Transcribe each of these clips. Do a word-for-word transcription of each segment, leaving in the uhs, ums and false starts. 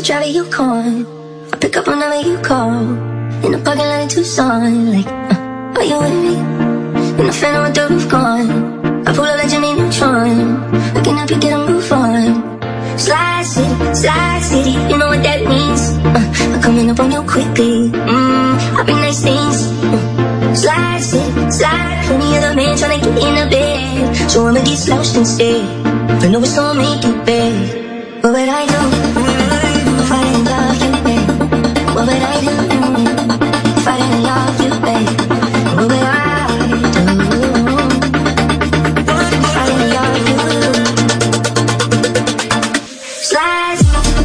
drive a Yukon. I pick up whenever you call. In the parking lot in Tucson, like, uh, are you with me? In the phantom with the roof gone. I pull up like Jimmy Neutron. Looking up, you get a move on. Slide City, Slide City, you know what that means. uh, I'm coming up on you quickly. Mmm, I bring nice things. uh, Slide City, Slide. Plenty of the men tryna get in the bed, so I'ma get slouched instead. I know it's gonna make you bad. What would I do if I didn't love you, babe? What would I do if I didn't love you, babe? What would I do if I didn't love you? Slide.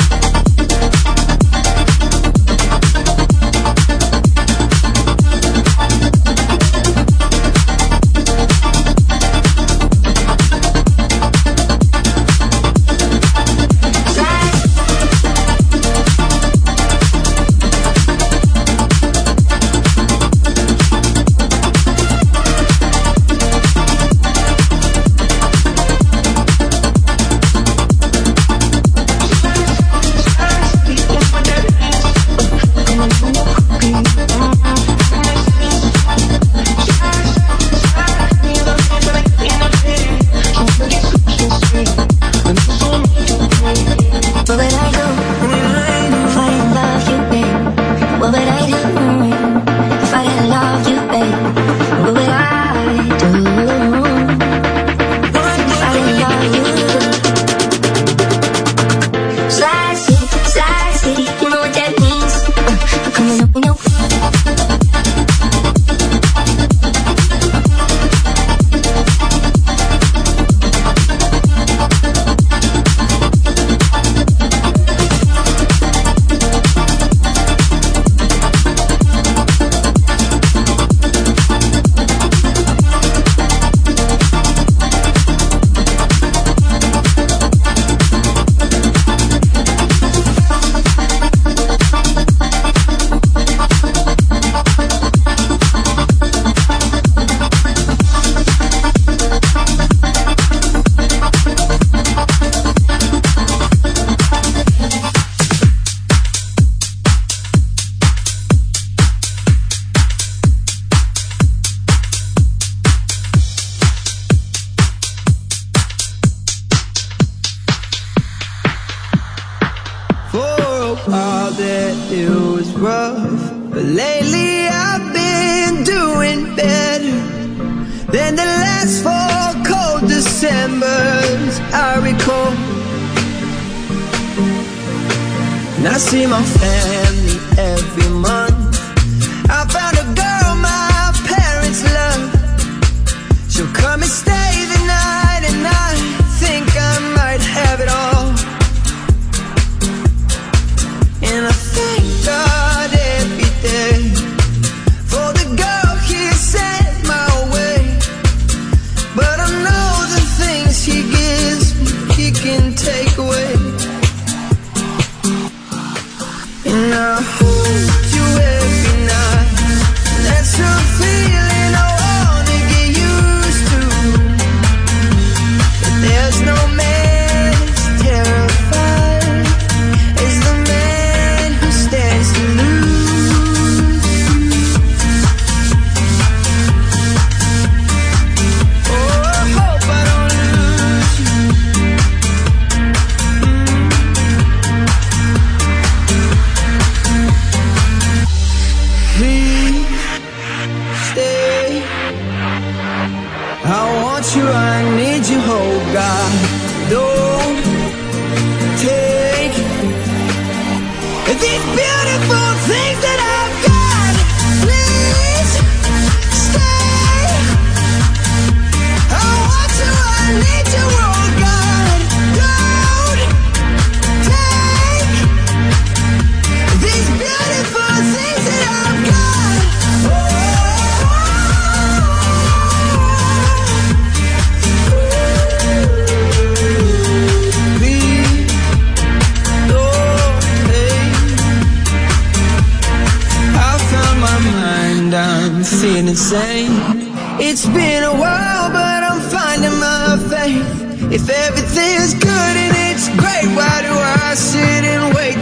It's been a while, but I'm finding my faith. If everything's good and it's great, why do I sit and wait till it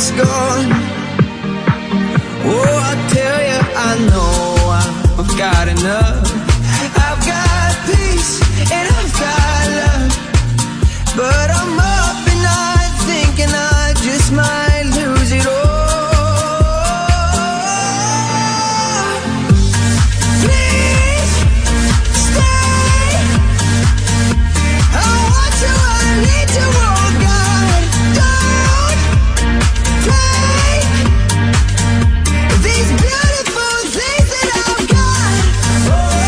it's gone. Oh, I tell you, I know I've got enough. I've got peace and I've got love, but I'm up at night thinking I just might lose it all. Please stay. I want you, I need to. Oh God, don't take these beautiful things that I've got. Oh,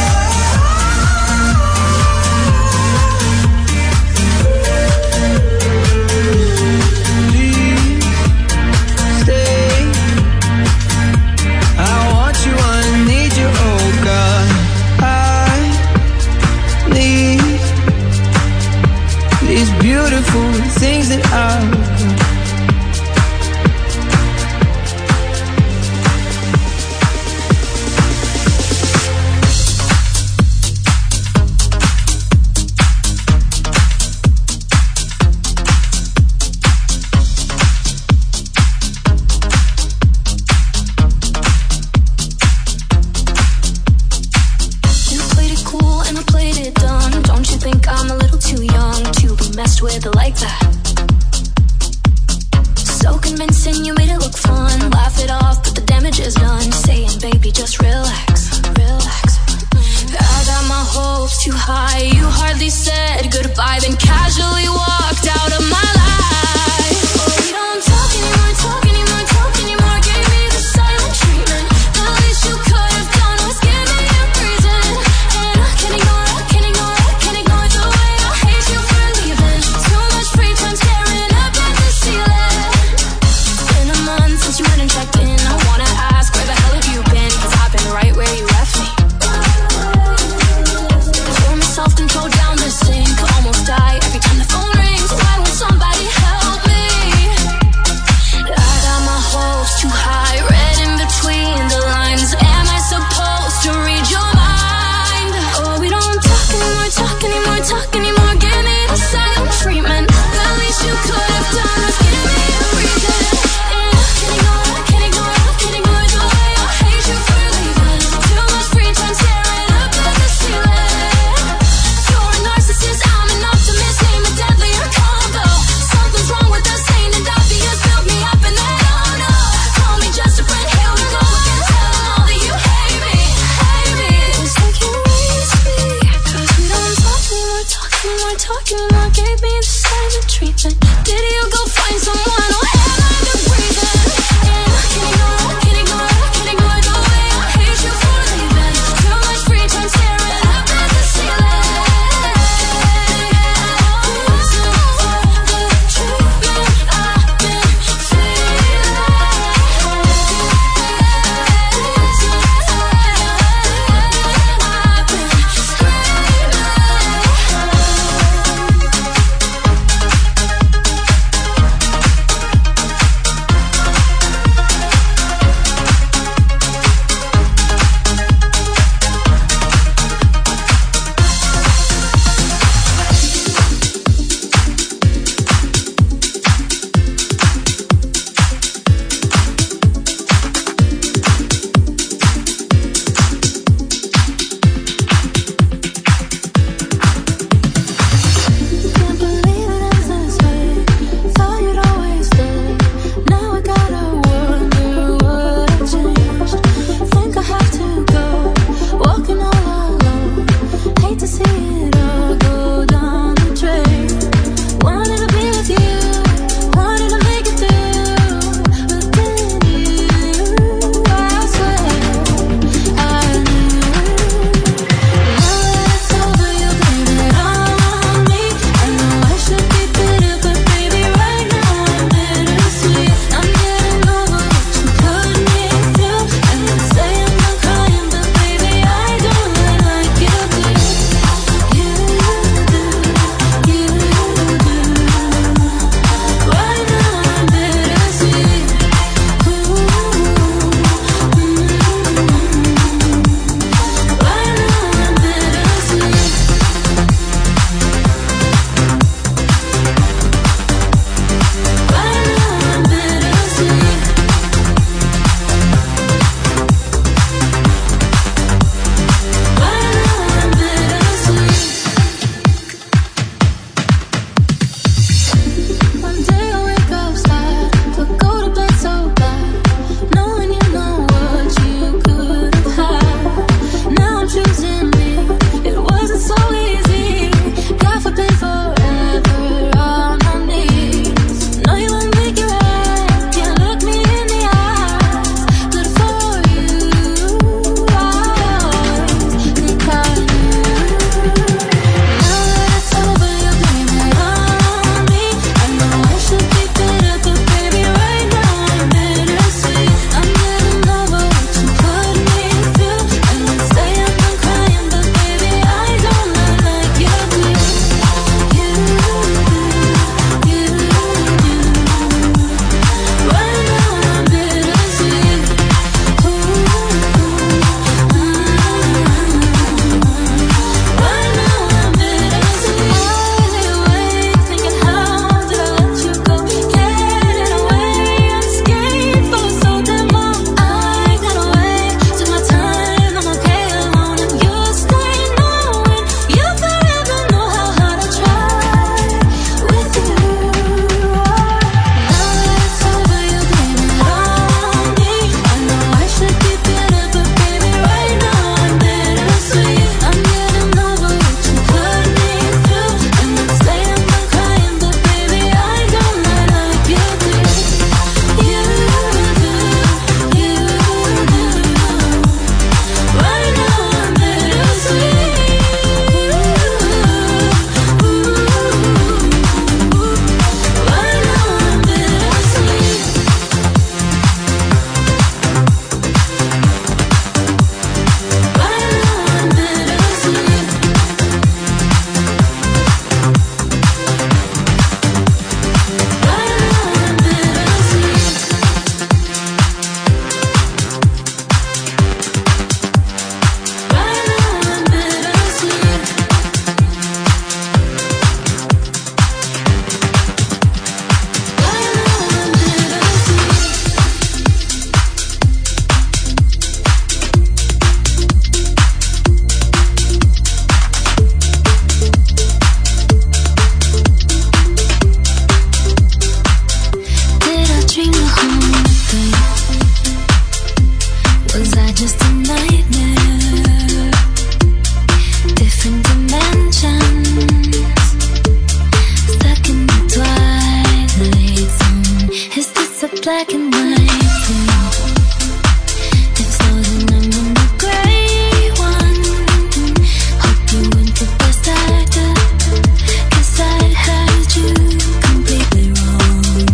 just a nightmare. Different dimensions, stuck in the twilight zone. Is this a black and white film? If so, then I'm in the gray one. Hope you went the best actor, 'cause I had you completely wrong.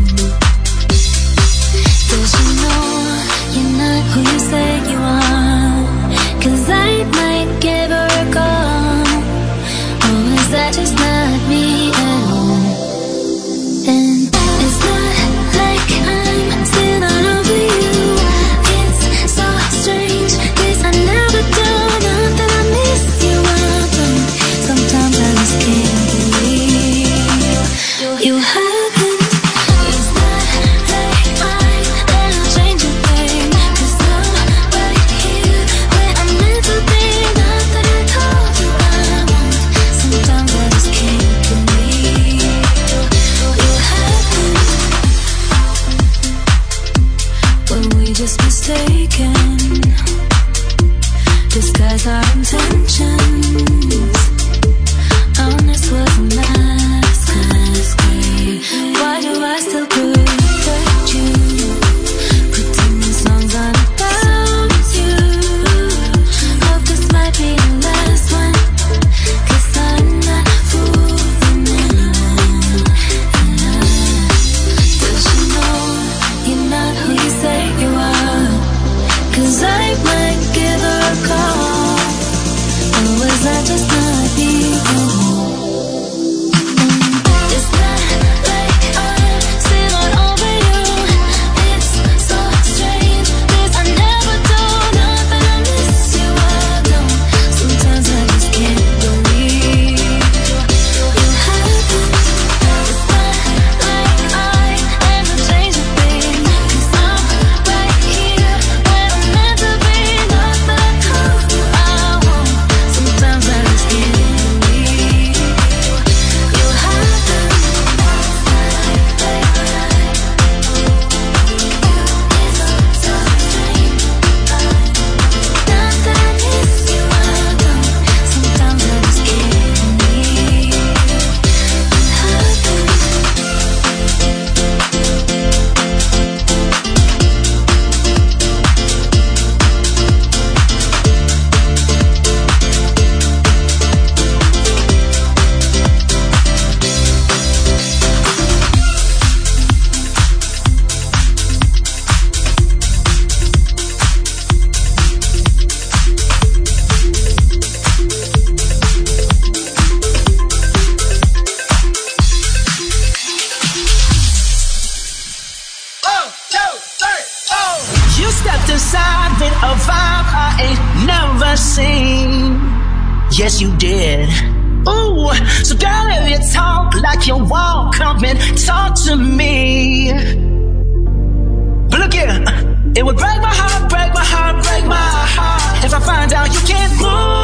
Does you know you're not who you say you are? 'Cause I might give her a call. Or is that just not me at all? And it's not like I'm still not over you. It's so strange, 'cause I never do. Not that I miss you, I don't. Sometimes I just can't believe you haven't. It's not like I'm gonna change a thing, 'cause I'm right here where I'm meant to be. Not that I told you I won't. Sometimes I just can't believe you haven't. Were we just mistaken? Disguise our intentions. Honest was a mask. Why do I still protect you? Pretend the song's not about you. Hope this might be the last one, 'cause I'm not fooling anyone. Does you know you're not who you say you are? 'Cause I might give her a call. Or was that just not me? It's not like I'm still not over you. It's so strange, 'cause I never do. Not that I miss you, I don't. Sometimes I just can't believe you haven't. It's not like I ever change a thing, 'cause I'm right here where I'm meant to be. Not that I told you I won't. Sometimes I just can't believe you haven't. Not that I miss you, I don't. Sometimes I just can't believe you haven't. You stepped inside with a vibe I ain't never seen. Yes, you did. Ooh, so girl, if you talk like you won't, come and talk to me. But look here, it would break my heart, break my heart, break my heart if I find out you can't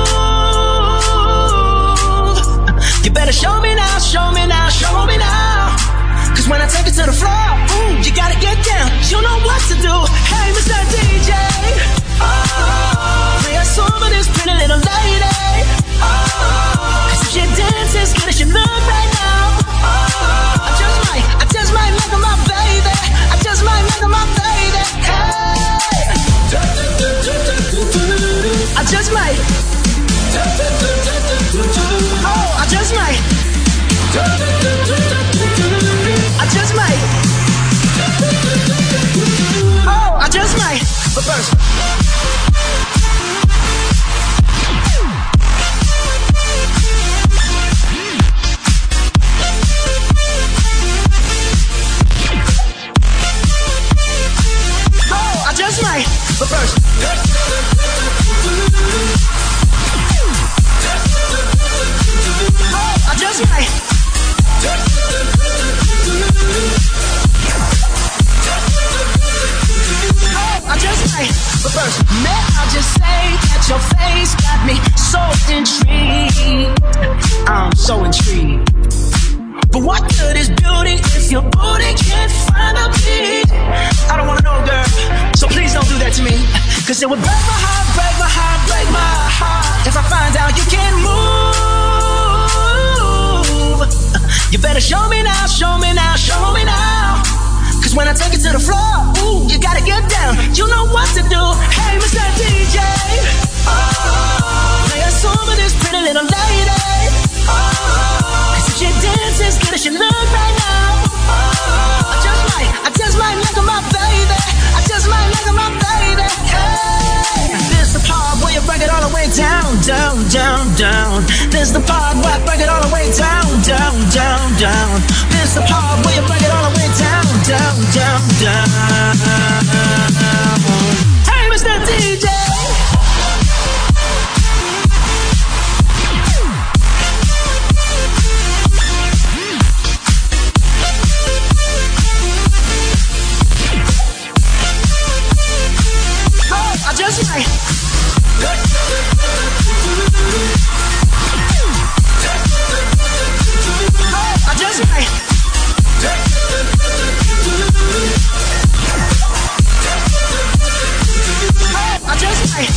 move. You better show me now, show me now, show me now. 'Cause when I take it to the floor, ooh, you gotta get down. You know what to do. Hey, Mister D J. Oh, play a song for this pretty little lady. Oh, 'cause if she dances, good as she look right now. Oh, I just might, I just might make her my baby. I just might make her my baby. Hey, I just might. Oh, I just might. I just might. Oh, I just might. But first, oh, I just might. But first, oh, I just might. I just might, but first, may I just say that your face got me so intrigued. I'm so intrigued. But what good is beauty if your booty can't find a beat? I don't wanna know, girl, so please don't do that to me. Cause it would break my heart, break my heart, break my heart if I find out you can't move. You better show me now, show me now, show me now. Cause when I take it to the floor, ooh, you gotta get down. You know what to do. Hey, Mister D J, oh, play a song for this pretty little lady. Oh, cause if she dances as good as she look right now, oh, I just might, I just might look at my baby. I just might look at my baby. Hey, this the part where you break it all the way down, down, down, down. This the part where I break it all the way down, down, down, down. This the part where you break it all the way down, down, down, down. Hey, Mister D J. I just might. I just might. I just might.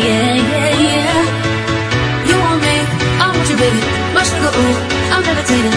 I'm levitating.